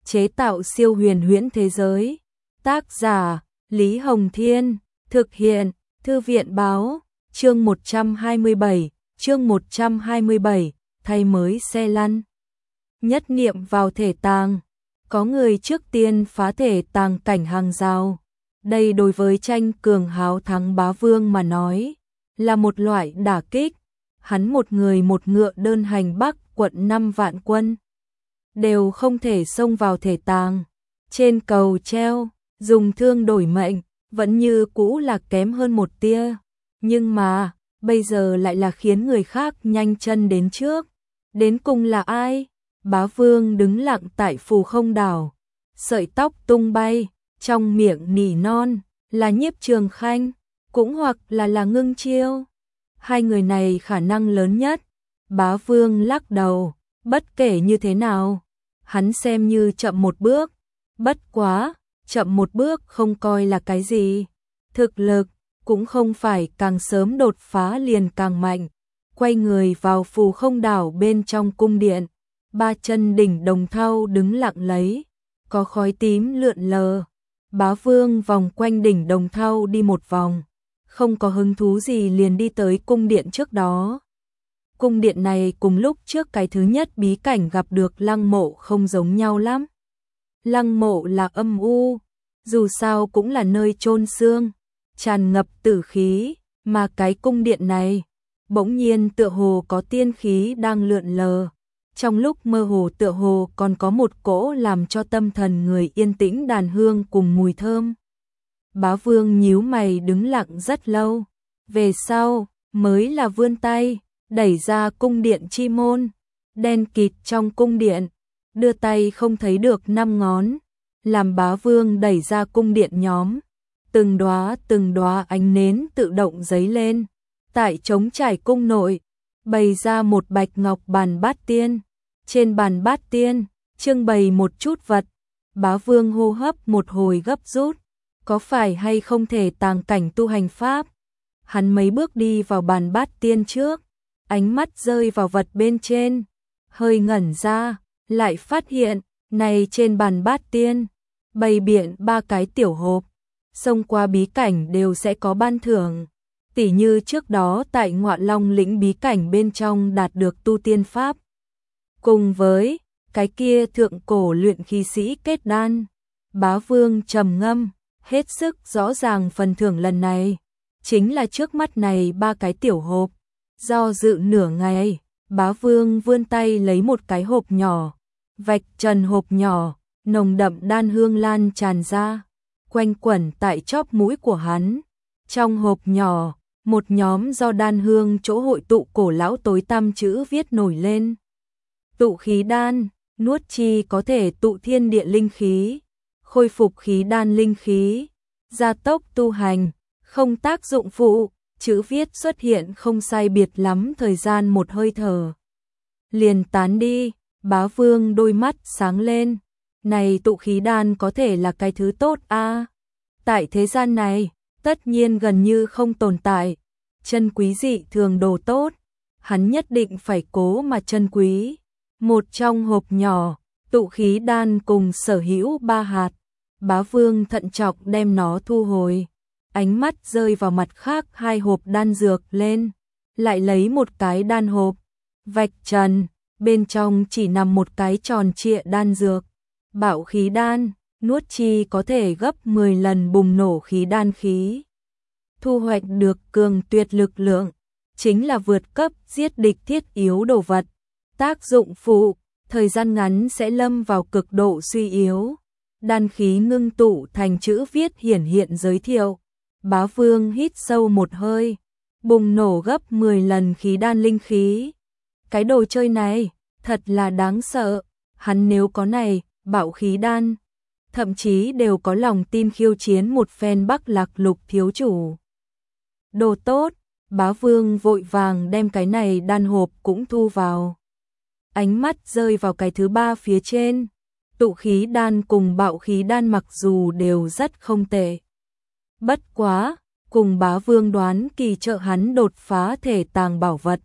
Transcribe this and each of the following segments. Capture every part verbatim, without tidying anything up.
chế tạo siêu huyền huyễn thế giới. Tác giả Lý Hồng Thiên, thực hiện Thư viện Báo. Chương một trăm hai mươi bảy, chương một trăm hai mươi bảy, thay mới xe lăn. Nhất niệm vào thể tàng, có người trước tiên phá thể tàng cảnh hàng rào. Đây đối với tranh cường háo thắng bá vương mà nói, là một loại đả kích. Hắn một người một ngựa đơn hành Bắc quận năm vạn quân, đều không thể xông vào thể tàng. Trên cầu treo, dùng thương đổi mệnh, vẫn như cũ là kém hơn một tia. Nhưng mà, bây giờ lại là khiến người khác nhanh chân đến trước. Đến cùng là ai? Bá vương đứng lặng tại phù không đảo, sợi tóc tung bay, trong miệng nỉ non, là Nhiếp Trường Khanh, cũng hoặc là là Ngưng Chiêu. Hai người này khả năng lớn nhất. Bá vương lắc đầu, bất kể như thế nào, hắn xem như chậm một bước. Bất quá, chậm một bước không coi là cái gì. Thực lực, cũng không phải càng sớm đột phá liền càng mạnh. Quay người vào phù không đảo bên trong cung điện, ba chân đỉnh đồng thau đứng lặng lấy, có khói tím lượn lờ. Bá vương vòng quanh đỉnh đồng thau đi một vòng, không có hứng thú gì liền đi tới cung điện trước đó. Cung điện này cùng lúc trước cái thứ nhất bí cảnh gặp được lăng mộ không giống nhau lắm. Lăng mộ là âm u, dù sao cũng là nơi chôn xương, tràn ngập tử khí, mà cái cung điện này, bỗng nhiên tựa hồ có tiên khí đang lượn lờ. Trong lúc mơ hồ tựa hồ còn có một cỗ làm cho tâm thần người yên tĩnh đàn hương cùng mùi thơm. Bá vương nhíu mày đứng lặng rất lâu, về sau mới là vươn tay, đẩy ra cung điện chi môn, đen kịt trong cung điện, đưa tay không thấy được năm ngón, làm bá vương đẩy ra cung điện nhóm. Từng đóa từng đóa ánh nến tự động giấy lên, tại trống trải cung nội, bày ra một bạch ngọc bàn bát tiên. Trên bàn bát tiên, trưng bày một chút vật. Bá vương hô hấp một hồi gấp rút, có phải hay không thể tàng cảnh tu hành pháp? Hắn mấy bước đi vào bàn bát tiên trước, ánh mắt rơi vào vật bên trên, hơi ngẩn ra, lại phát hiện, này trên bàn bát tiên, bày biện ba cái tiểu hộp, xông qua bí cảnh đều sẽ có ban thưởng. Tỉ như trước đó tại Ngọa Long lĩnh bí cảnh bên trong đạt được tu tiên pháp. Cùng với cái kia thượng cổ luyện khí sĩ kết đan. Bá vương trầm ngâm, hết sức rõ ràng phần thưởng lần này chính là trước mắt này ba cái tiểu hộp. Do dự nửa ngày, bá vương vươn tay lấy một cái hộp nhỏ, vạch trần hộp nhỏ, nồng đậm đan hương lan tràn ra, quanh quẩn tại chóp mũi của hắn. Trong hộp nhỏ, một nhóm do đan hương chỗ hội tụ cổ lão tối tăm chữ viết nổi lên. Tụ khí đan, nuốt chi có thể tụ thiên địa linh khí, khôi phục khí đan linh khí, gia tốc tu hành, không tác dụng phụ. Chữ viết xuất hiện không sai biệt lắm thời gian một hơi thở, liền tán đi. Bá vương đôi mắt sáng lên, này tụ khí đan có thể là cái thứ tốt a. À, tại thế gian này, tất nhiên gần như không tồn tại chân quý dị thường đồ tốt, hắn nhất định phải cố mà chân quý. Một trong hộp nhỏ, tụ khí đan cùng sở hữu ba hạt. Bá vương thận trọng đem nó thu hồi, ánh mắt rơi vào mặt khác hai hộp đan dược lên, lại lấy một cái đan hộp, vạch trần, bên trong chỉ nằm một cái tròn trịa đan dược. Bạo khí đan, nuốt chi có thể gấp mười lần bùng nổ khí đan khí. Thu hoạch được cường tuyệt lực lượng, chính là vượt cấp giết địch thiết yếu đồ vật. Tác dụng phụ, thời gian ngắn sẽ lâm vào cực độ suy yếu. Đan khí ngưng tụ thành chữ viết hiển hiện giới thiệu. Bá vương hít sâu một hơi, bùng nổ gấp mười lần khí đan linh khí. Cái đồ chơi này, thật là đáng sợ. Hắn nếu có này, bạo khí đan, thậm chí đều có lòng tin khiêu chiến một phen Bắc Lạc Lục thiếu chủ. Đồ tốt, bá vương vội vàng đem cái này đan hộp cũng thu vào. Ánh mắt rơi vào cái thứ ba phía trên. Tụ khí đan cùng bạo khí đan mặc dù đều rất không tệ. Bất quá, cùng bá vương đoán kỳ trợ hắn đột phá thể tàng bảo vật.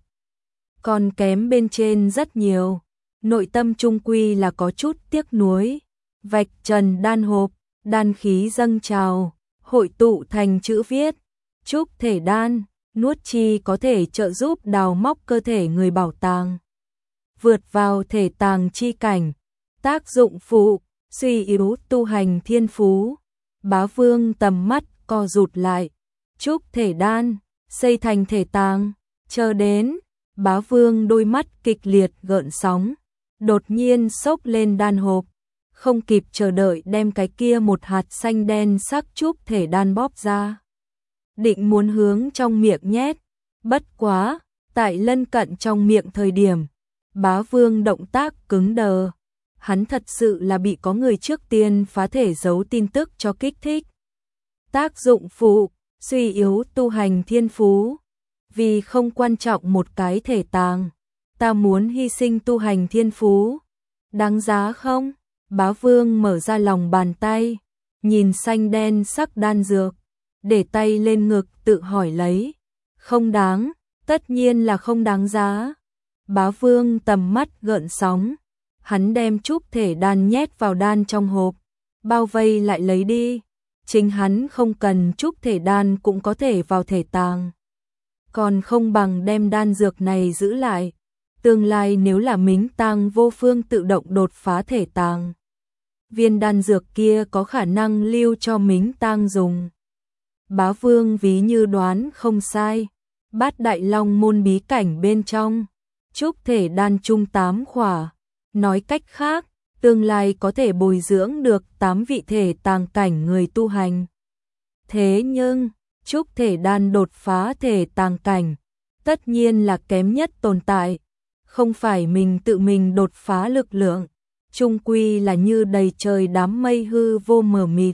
Còn kém bên trên rất nhiều, nội tâm trung quy là có chút tiếc nuối. vạch trần đan hộp, đan khí dâng trào, hội tụ thành chữ viết, trúc thể đan, nuốt chi có thể trợ giúp đào móc cơ thể người bảo tàng, vượt vào thể tàng chi cảnh, tác dụng phụ, suy yếu tu hành thiên phú. Bá Vương tầm mắt co rụt lại, trúc thể đan, xây thành thể tàng, chờ đến, Bá Vương đôi mắt kịch liệt gợn sóng, đột nhiên xốc lên đan hộp, không kịp chờ đợi đem cái kia một hạt xanh đen sắc trúc thể đan bóp ra. Định muốn hướng trong miệng nhét, bất quá, tại lân cận trong miệng thời điểm, Bá Vương động tác cứng đờ. Hắn thật sự là bị có người trước tiên phá thể giấu tin tức cho kích thích. Tác dụng phụ, suy yếu tu hành thiên phú. Vì không quan trọng một cái thể tàng, ta muốn hy sinh tu hành thiên phú. Đáng giá không? Bá Vương mở ra lòng bàn tay, nhìn xanh đen sắc đan dược, để tay lên ngực tự hỏi lấy. Không đáng, tất nhiên là không đáng giá. Bá Vương tầm mắt gợn sóng, hắn đem trúc thể đan nhét vào đan trong hộp, bao vây lại lấy đi. Chính hắn không cần trúc thể đan cũng có thể vào thể tàng. Còn không bằng đem đan dược này giữ lại. Tương lai nếu là Mính Tang Vô Phương tự động đột phá thể tàng, viên đan dược kia có khả năng lưu cho Mính Tang dùng. Bá Vương ví như đoán không sai, Bát Đại Long môn bí cảnh bên trong, trúc thể đan chung tám khỏa. Nói cách khác, tương lai có thể bồi dưỡng được tám vị thể tàng cảnh người tu hành. Thế nhưng, trúc thể đan đột phá thể tàng cảnh, tất nhiên là kém nhất tồn tại. Không phải mình tự mình đột phá lực lượng, chung quy là như đầy trời đám mây hư vô mờ mịt.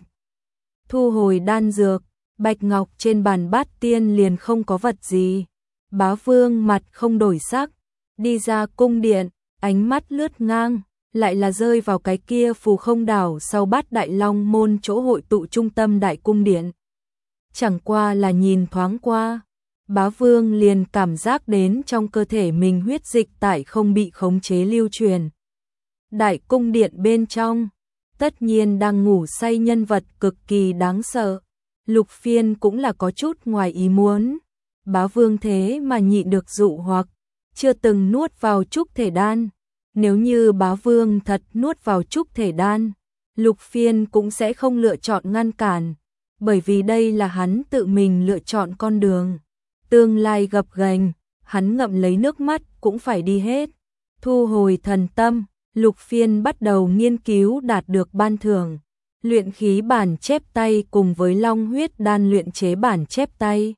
Thu hồi đan dược, bạch ngọc trên bàn bát tiên liền không có vật gì. Bá Vương mặt không đổi sắc, đi ra cung điện, ánh mắt lướt ngang, lại là rơi vào cái kia phù không đảo sau Bát Đại Long môn chỗ hội tụ trung tâm đại cung điện. Chẳng qua là nhìn thoáng qua, Bá Vương liền cảm giác đến trong cơ thể mình huyết dịch tại không bị khống chế lưu truyền. Đại cung điện bên trong, tất nhiên đang ngủ say nhân vật cực kỳ đáng sợ. Lục Phiên cũng là có chút ngoài ý muốn. Bá Vương thế mà nhịn được dụ hoặc, chưa từng nuốt vào trúc thể đan. Nếu như Bá Vương thật nuốt vào trúc thể đan, Lục Phiên cũng sẽ không lựa chọn ngăn cản, bởi vì đây là hắn tự mình lựa chọn con đường. Tương lai gập ghềnh, hắn ngậm lấy nước mắt cũng phải đi hết. Thu hồi thần tâm, Lục Phiên bắt đầu nghiên cứu đạt được ban thưởng, luyện khí bản chép tay cùng với long huyết đan luyện chế bản chép tay.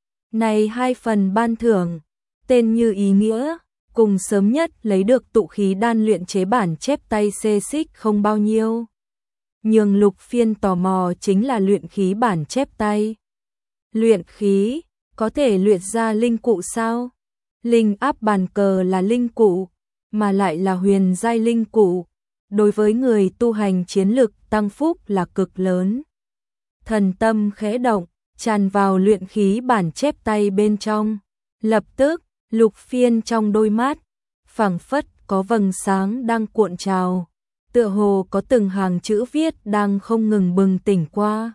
Này hai phần ban thưởng, tên như ý nghĩa, cùng sớm nhất lấy được tụ khí đan luyện chế bản chép tay xê xích không bao nhiêu. Nhưng Lục Phiên tò mò chính là luyện khí bản chép tay. Luyện khí, có thể luyện ra linh cụ sao? Linh áp bàn cờ là linh cụ, mà lại là huyền giai linh cụ. Đối với người tu hành chiến lực tăng phúc là cực lớn. Thần tâm khẽ động, tràn vào luyện khí bản chép tay bên trong. Lập tức, Lục Phiên trong đôi mắt, phảng phất có vầng sáng đang cuộn trào. Tựa hồ có từng hàng chữ viết đang không ngừng bừng tỉnh qua.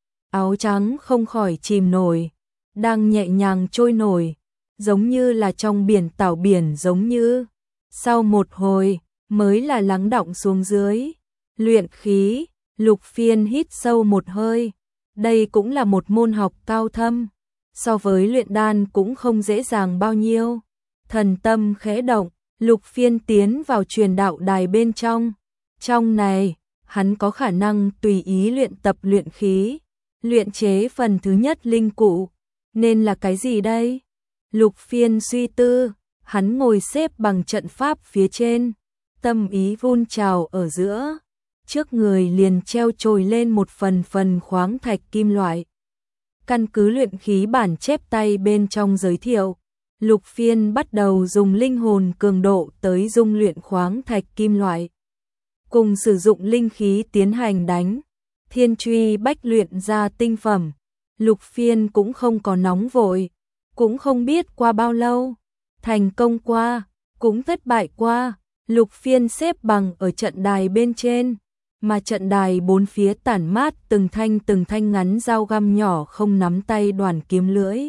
Áo trắng không khỏi chìm nổi, đang nhẹ nhàng trôi nổi, giống như là trong biển tảo biển giống như. Sau một hồi, mới là lắng đọng xuống dưới. Luyện khí, Lục Phiên hít sâu một hơi. Đây cũng là một môn học cao thâm, so với luyện đan cũng không dễ dàng bao nhiêu. Thần tâm khẽ động, Lục Phiên tiến vào truyền đạo đài bên trong. Trong này, hắn có khả năng tùy ý luyện tập luyện khí, luyện chế phần thứ nhất linh cụ. Nên là cái gì đây? Lục Phiên suy tư, hắn ngồi xếp bằng trận pháp phía trên, tâm ý vun trào ở giữa. Trước người liền treo trồi lên một phần phần khoáng thạch kim loại. Căn cứ luyện khí bản chép tay bên trong giới thiệu, Lục Phiên bắt đầu dùng linh hồn cường độ tới dung luyện khoáng thạch kim loại. Cùng sử dụng linh khí tiến hành đánh, thiên truy bách luyện ra tinh phẩm. Lục Phiên cũng không có nóng vội, cũng không biết qua bao lâu, thành công qua, cũng thất bại qua. Lục Phiên xếp bằng ở trận đài bên trên, mà trận đài bốn phía tản mát từng thanh từng thanh ngắn dao găm nhỏ không nắm tay đoàn kiếm lưỡi.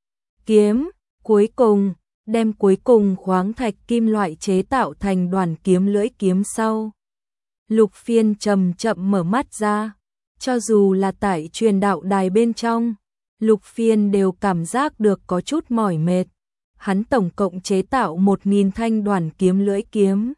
Kiếm, cuối cùng, đem cuối cùng khoáng thạch kim loại chế tạo thành đoàn kiếm lưỡi kiếm sau. Lục Phiên chậm chậm mở mắt ra, cho dù là tại truyền đạo đài bên trong, Lục Phiên đều cảm giác được có chút mỏi mệt. Hắn tổng cộng chế tạo một nghìn thanh đoàn kiếm lưỡi kiếm.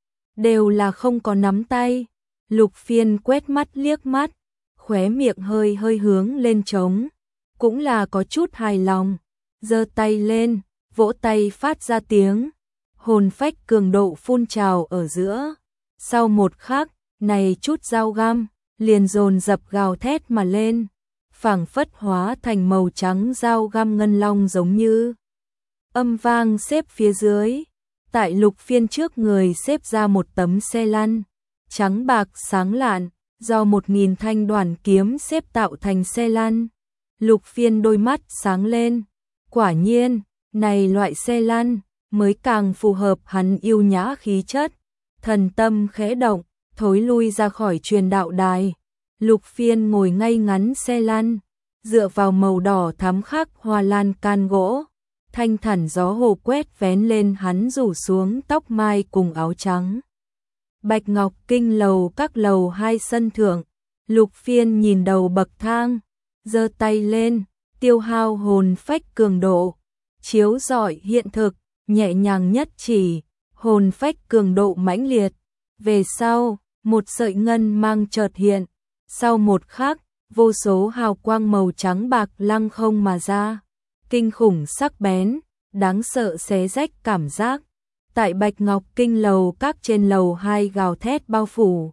Đều là không có nắm tay. Lục Phiên quét mắt liếc mắt, khóe miệng hơi hơi hướng lên trống. Cũng là có chút hài lòng. Giơ tay lên, vỗ tay phát ra tiếng. Hồn phách cường độ phun trào ở giữa. Sau một khắc, này chút dao găm, liền dồn dập gào thét mà lên. Phảng phất hóa thành màu trắng dao găm ngân long giống như. Âm vang xếp phía dưới, tại Lục Phiên trước người xếp ra một tấm xe lăn, trắng bạc sáng lạn, do một nghìn thanh đoàn kiếm xếp tạo thành xe lăn. Lục Phiên đôi mắt sáng lên, quả nhiên, này loại xe lăn mới càng phù hợp hắn yêu nhã khí chất. Thần tâm khẽ động, thối lui ra khỏi truyền đạo đài. Lục Phiên ngồi ngay ngắn xe lăn, dựa vào màu đỏ thắm khắc hoa lan can gỗ. Thanh thản gió hồ quét vén lên hắn rủ xuống tóc mai cùng áo trắng. Bạch Ngọc Kinh lầu các lầu hai sân thượng, Lục Phiên nhìn đầu bậc thang, giơ tay lên, tiêu hao hồn phách cường độ, chiếu rọi hiện thực, nhẹ nhàng nhất chỉ, hồn phách cường độ mãnh liệt. Về sau, một sợi ngân mang chợt hiện, sau một khắc, vô số hào quang màu trắng bạc lăng không mà ra. Kinh khủng sắc bén, đáng sợ xé rách cảm giác. Tại Bạch Ngọc Kinh lầu các trên lầu hai gào thét bao phủ.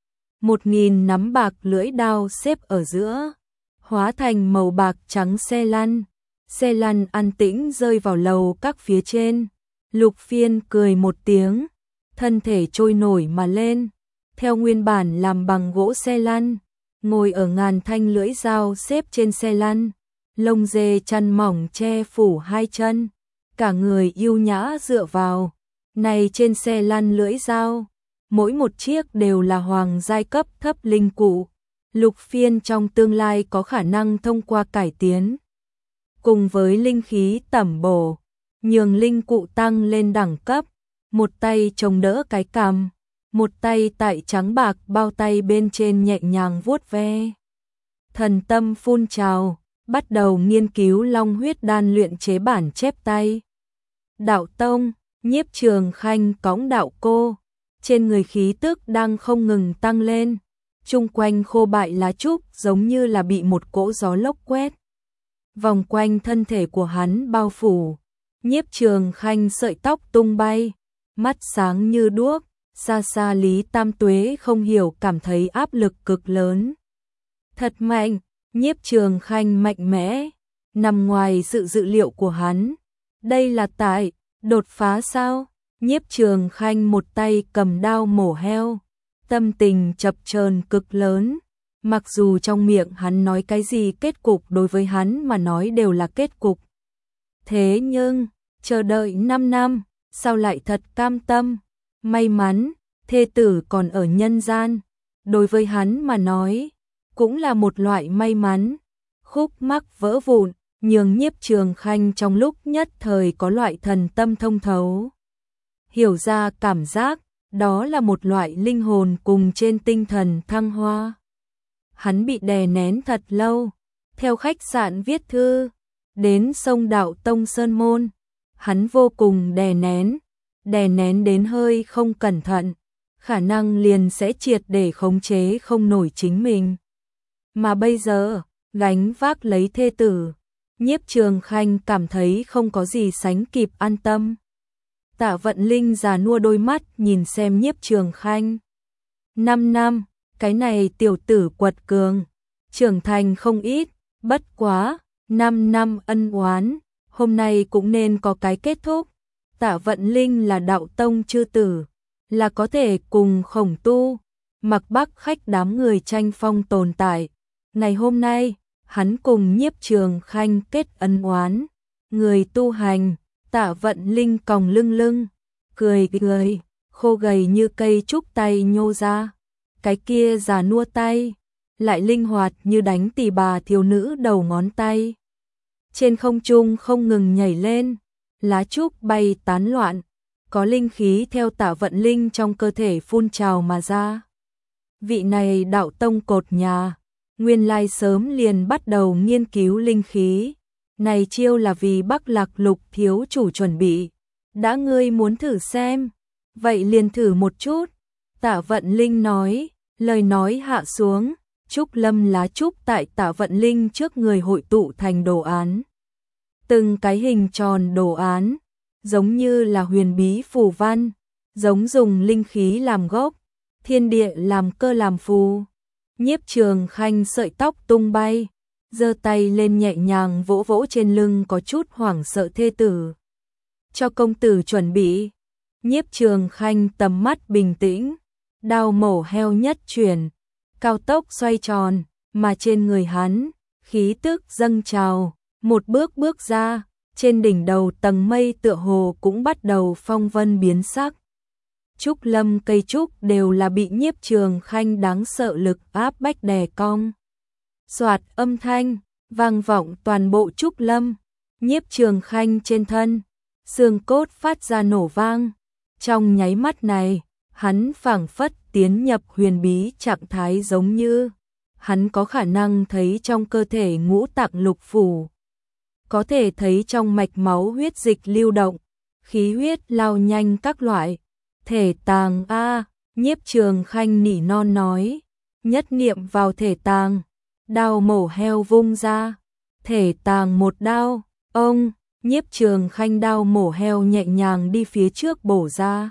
Một nghìn nắm bạc lưỡi đao xếp ở giữa, hóa thành màu bạc trắng xe lăn. Xe lăn an tĩnh rơi vào lầu các phía trên. Lục Phiên cười một tiếng, thân thể trôi nổi mà lên. Theo nguyên bản làm bằng gỗ xe lăn, ngồi ở ngàn thanh lưỡi dao xếp trên xe lăn. Lông dê chăn mỏng che phủ hai chân, cả người yêu nhã dựa vào. Này trên xe lăn lưỡi dao, mỗi một chiếc đều là hoàng giai cấp thấp linh cụ. Lục Phiên trong tương lai có khả năng thông qua cải tiến, cùng với linh khí tẩm bổ, nhường linh cụ tăng lên đẳng cấp. Một tay chống đỡ cái cằm, một tay tại trắng bạc bao tay bên trên nhẹ nhàng vuốt ve. Thần tâm phun trào, bắt đầu nghiên cứu long huyết đan luyện chế bản chép tay. Đạo tông, Nhiếp Trường Khanh cõng đạo cô, trên người khí tức đang không ngừng tăng lên, chung quanh khô bại lá trúc giống như là bị một cỗ gió lốc quét. Vòng quanh thân thể của hắn bao phủ, Nhiếp Trường Khanh sợi tóc tung bay, mắt sáng như đuốc, xa xa Lý Tam Tuế không hiểu cảm thấy áp lực cực lớn. Thật mạnh, Nhiếp Trường Khanh mạnh mẽ, nằm ngoài sự dự liệu của hắn. Đây là tại đột phá sao? Nhiếp Trường Khanh một tay cầm đao mổ heo, tâm tình chập chờn cực lớn. Mặc dù trong miệng hắn nói cái gì kết cục đối với hắn mà nói đều là kết cục. Thế nhưng, chờ đợi năm năm, sao lại thật cam tâm? May mắn, thê tử còn ở nhân gian, đối với hắn mà nói, cũng là một loại may mắn. Khúc mắc vỡ vụn, nhường Nhiếp Trường Khanh trong lúc nhất thời có loại thần tâm thông thấu. Hiểu ra cảm giác, đó là một loại linh hồn cùng trên tinh thần thăng hoa. Hắn bị đè nén thật lâu, theo khách sạn viết thư, đến sông Đạo Tông Sơn Môn. Hắn vô cùng đè nén, đè nén đến hơi không cẩn thận, khả năng liền sẽ triệt để khống chế không nổi chính mình. Mà bây giờ, gánh vác lấy thê tử, Nhiếp Trường Khanh cảm thấy không có gì sánh kịp an tâm. Tạ Vận Linh già nua đôi mắt nhìn xem Nhiếp Trường Khanh. Năm năm, cái này tiểu tử quật cường, trưởng thành không ít, bất quá, năm năm ân oán, hôm nay cũng nên có cái kết thúc. Tạ Vận Linh là đạo tông chư tử, là có thể cùng Khổng Tu, Mặc Bắc khách đám người tranh phong tồn tại. Ngày hôm nay, hắn cùng Nhiếp Trường Khanh kết ân oán. Người tu hành, Tạ Vận Linh còng lưng lưng, cười cười, khô gầy như cây trúc tay nhô ra. cái kia già nua tay, lại linh hoạt như đánh tỳ bà thiếu nữ đầu ngón tay. Trên không trung không ngừng nhảy lên, lá trúc bay tán loạn, có linh khí theo Tạ Vận Linh trong cơ thể phun trào mà ra. Vị này đạo tông cột nhà, nguyên lai sớm liền bắt đầu nghiên cứu linh khí. Này chiêu là vì Bắc Lạc Lục thiếu chủ chuẩn bị. Đã ngươi muốn thử xem, vậy liền thử một chút. Tạ Vận Linh nói, lời nói hạ xuống, trúc lâm lá trúc tại Tạ Vận Linh trước người hội tụ thành đồ án. Từng cái hình tròn đồ án, giống như là huyền bí phù văn, giống dùng linh khí làm gốc, thiên địa làm cơ làm phù. Nhiếp Trường Khanh sợi tóc tung bay, giơ tay lên nhẹ nhàng vỗ vỗ trên lưng có chút hoảng sợ thê tử. Cho công tử chuẩn bị. Nhiếp Trường Khanh tầm mắt bình tĩnh, đao mổ heo nhất chuyển, cao tốc xoay tròn, mà trên người hắn, khí tức dâng trào, một bước bước ra, trên đỉnh đầu tầng mây tựa hồ cũng bắt đầu phong vân biến sắc. Trúc lâm cây trúc đều là bị Nhiếp Trường Khanh đáng sợ lực áp bách đè cong. Soạt âm thanh, vang vọng toàn bộ trúc lâm, Nhiếp Trường Khanh trên thân, xương cốt phát ra nổ vang. Trong nháy mắt này, hắn phảng phất tiến nhập huyền bí trạng thái giống như hắn có khả năng thấy trong cơ thể ngũ tạng lục phủ, có thể thấy trong mạch máu huyết dịch lưu động, khí huyết lao nhanh các loại. Thể tàng a, Nhiếp Trường Khanh nỉ non nói, nhất niệm vào thể tàng, đao mổ heo vung ra, thể tàng một đao, ông, Nhiếp Trường Khanh đao mổ heo nhẹ nhàng đi phía trước bổ ra.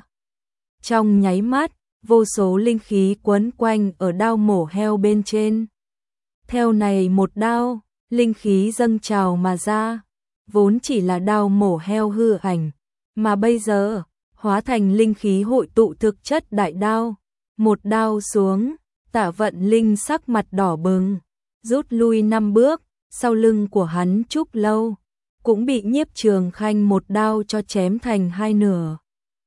Trong nháy mắt, vô số linh khí quấn quanh ở đao mổ heo bên trên. Theo này một đao, linh khí dâng trào mà ra, vốn chỉ là đao mổ heo hư ảnh, mà bây giờ hóa thành linh khí hội tụ thực chất đại đao. Một đao xuống, Tạ Vận Linh sắc mặt đỏ bừng, rút lui năm bước, sau lưng của hắn Trúc Lâu cũng bị Nhiếp Trường Khanh một đao cho chém thành hai nửa.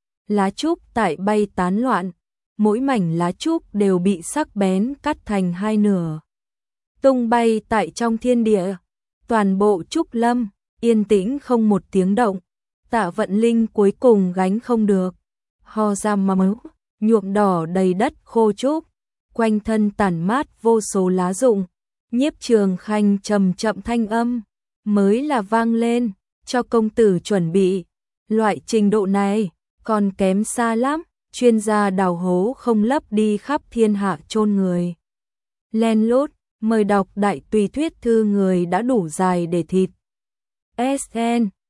Lá trúc tại bay tán loạn, mỗi mảnh lá trúc đều bị sắc bén cắt thành hai nửa, tung bay tại trong thiên địa. Toàn bộ trúc lâm yên tĩnh không một tiếng động. Tạ Vận Linh cuối cùng gánh không được, ho ra máu, nhuộm đỏ đầy đất khô trúc, quanh thân tản mát vô số lá rụng. Nhiếp Trường Khanh trầm chậm thanh âm mới là vang lên, cho công tử chuẩn bị. Loại trình độ này còn kém xa lắm, chuyên gia đào hố không lấp đi khắp thiên hạ chôn người. Len lút, mời đọc đại tùy thuyết thư người đã đủ dài để thịt. ét en